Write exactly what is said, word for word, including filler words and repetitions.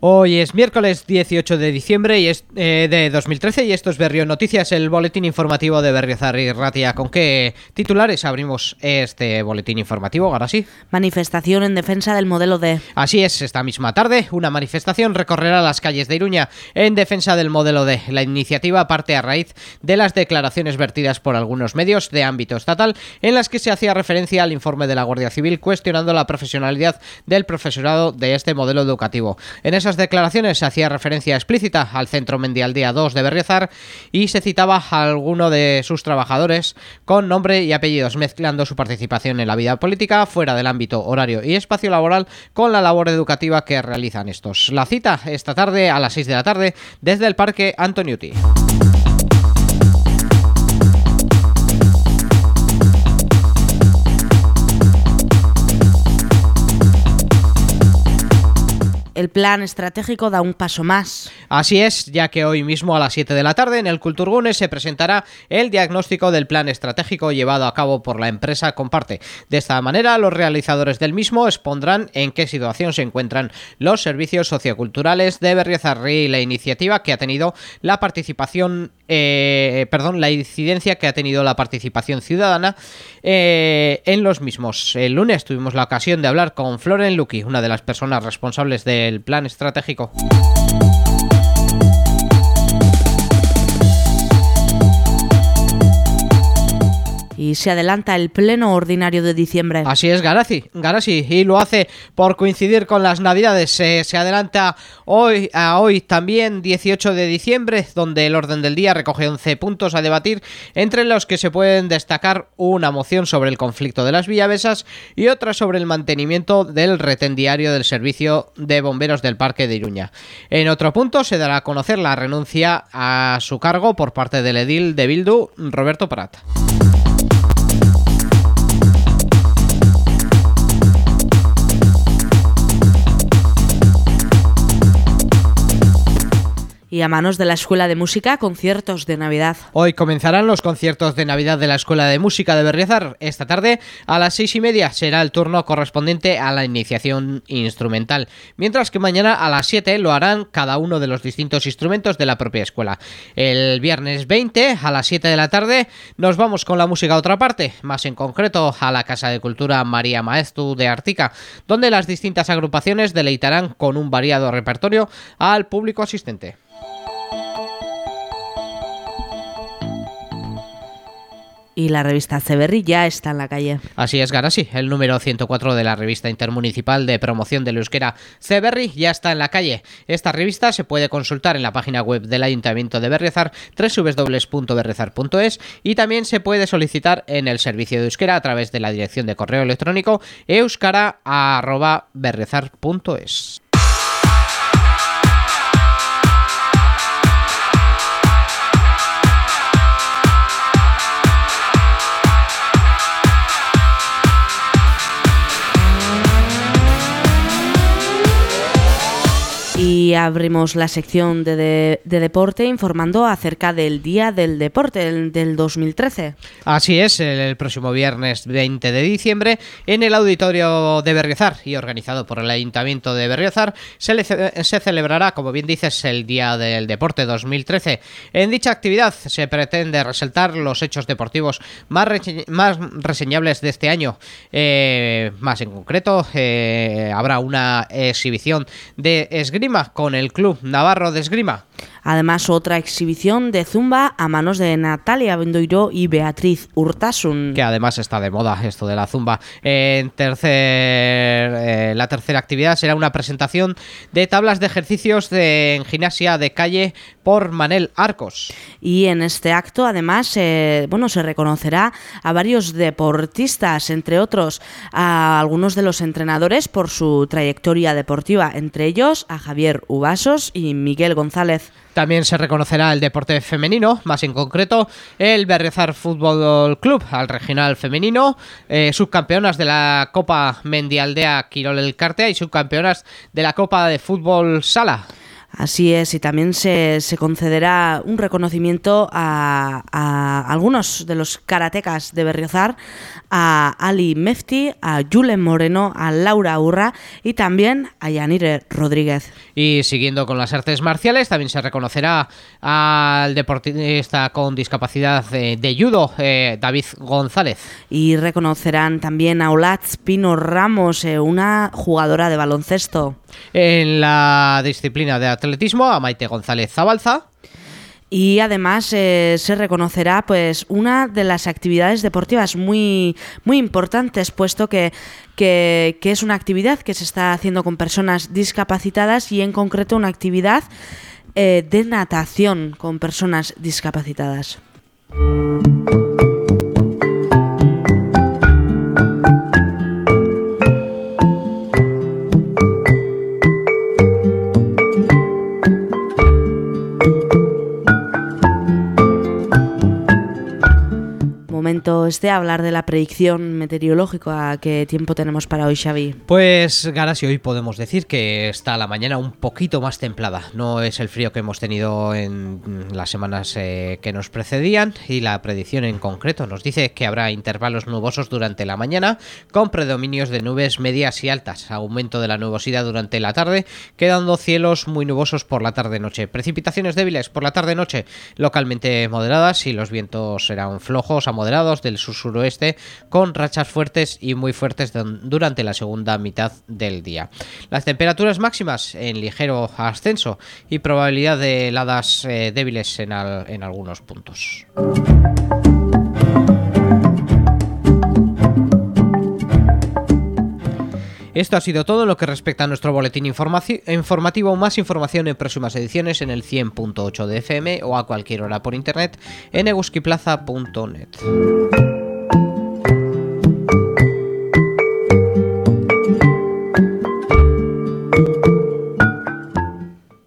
Hoy es miércoles dieciocho de diciembre y es, eh, de dos mil trece y esto es Berrión Noticias, el boletín informativo de Berriozar y Ratia. ¿Con qué titulares abrimos este boletín informativo, Garasi? Manifestación en defensa del modelo D. Así es, esta misma tarde una manifestación recorrerá las calles de Iruña en defensa del modelo D. La iniciativa parte a raíz de las declaraciones vertidas por algunos medios de ámbito estatal en las que se hacía referencia al informe de la Guardia Civil cuestionando la profesionalidad del profesorado de este modelo educativo. En esas declaraciones se hacía referencia explícita al Centro Mendialdea dos de Berriozar y se citaba a alguno de sus trabajadores con nombre y apellidos, mezclando su participación en la vida política fuera del ámbito horario y espacio laboral con la labor educativa que realizan estos. La cita esta tarde a las seis de la tarde desde el Parque Antoniuti. El plan estratégico da un paso más. Así es, ya que hoy mismo a las siete de la tarde en el Kulturgune se presentará el diagnóstico del plan estratégico llevado a cabo por la empresa Comparte. De esta manera, los realizadores del mismo expondrán en qué situación se encuentran los servicios socioculturales de Berriozar y la iniciativa que ha tenido la participación, eh, perdón, la incidencia que ha tenido la participación ciudadana eh, en los mismos. El lunes tuvimos la ocasión de hablar con Floren Luki, una de las personas responsables de el plan estratégico. Y se adelanta el pleno ordinario de diciembre. Así es, Garasi, Garasi y lo hace por coincidir con las Navidades. Eh, se adelanta hoy a hoy también dieciocho de diciembre, donde el orden del día recoge once puntos a debatir, entre los que se pueden destacar una moción sobre el conflicto de las villavesas y otra sobre el mantenimiento del retén diario del servicio de bomberos del Parque de Iruña. En otro punto se dará a conocer la renuncia a su cargo por parte del edil de Bildu, Roberto Prat. Y a manos de la Escuela de Música, conciertos de Navidad. Hoy comenzarán los conciertos de Navidad de la Escuela de Música de Berriozar. Esta tarde, a las seis y media, será el turno correspondiente a la iniciación instrumental, mientras que mañana a las siete lo harán cada uno de los distintos instrumentos de la propia escuela. El viernes veinte, a las siete de la tarde, nos vamos con la música a otra parte, más en concreto a la Casa de Cultura María Maestu de Artica, donde las distintas agrupaciones deleitarán con un variado repertorio al público asistente. Y la revista Ceberri ya está en la calle. Así es, Garasi. El número ciento cuatro de la revista intermunicipal de promoción del euskera Ceberri ya está en la calle. Esta revista se puede consultar en la página web del Ayuntamiento de Berriozar, doble u doble u doble u punto berriozar punto es, y también se puede solicitar en el servicio de euskera a través de la dirección de correo electrónico euskara arroba berriozar punto es. Y abrimos la sección de, de, de deporte informando acerca del Día del Deporte el, del dos mil trece. Así es, el, el próximo viernes veinte de diciembre en el Auditorio de Berriozar y organizado por el Ayuntamiento de Berriozar se, le, se celebrará, como bien dices, el Día del Deporte dos mil trece. En dicha actividad se pretende resaltar los hechos deportivos más, re, más reseñables de este año. Eh, más en concreto, eh, habrá una exhibición de esgrima con el Club Navarro de Esgrima. Además, otra exhibición de zumba a manos de Natalia Bendoiro y Beatriz Urtasun. Que además está de moda esto de la zumba. En tercer, eh, la tercera actividad será una presentación de tablas de ejercicios de, en gimnasia de calle por Manel Arcos. Y en este acto, además, eh, bueno, se reconocerá a varios deportistas, entre otros a algunos de los entrenadores por su trayectoria deportiva, entre ellos a Javier Uvasos y Miguel González. También se reconocerá el deporte femenino, más en concreto el Berriozar Fútbol Club, al regional femenino, eh, subcampeonas de la Copa Mendialdea Quirol Elkartea y subcampeonas de la Copa de Fútbol Sala. Así es, y también se, se concederá un reconocimiento a, a algunos de los karatecas de Berriozar, a Ali Mefti, a Julen Moreno, a Laura Urra y también a Yanire Rodríguez. Y siguiendo con las artes marciales, también se reconocerá al deportista con discapacidad de, de judo, eh, David González. Y reconocerán también a Olatz Pino Ramos, eh, una jugadora de baloncesto. En la disciplina de atletismo, a Maite González Zabalza. Y además eh, se reconocerá pues una de las actividades deportivas muy, muy importantes, puesto que, que, que es una actividad que se está haciendo con personas discapacitadas y en concreto una actividad eh, de natación con personas discapacitadas. Momento es de hablar de la predicción meteorológica. ¿Qué tiempo tenemos para hoy, Xavi? Pues, Garasi, hoy podemos decir que está la mañana un poquito más templada. No es el frío que hemos tenido en las semanas eh, que nos precedían, y la predicción en concreto nos dice que habrá intervalos nubosos durante la mañana con predominios de nubes medias y altas, aumento de la nubosidad durante la tarde, quedando cielos muy nubosos por la tarde-noche. Precipitaciones débiles por la tarde-noche, localmente moderadas, y los vientos serán flojos a moderados del sur-suroeste, con rachas fuertes y muy fuertes durante la segunda mitad del día. Las temperaturas máximas en ligero ascenso y probabilidad de heladas eh, débiles en, al, en algunos puntos. Esto ha sido todo en lo que respecta a nuestro boletín informaci- informativo. Más información en próximas ediciones en el cien punto ocho de F M o a cualquier hora por internet en eguskiplaza punto net.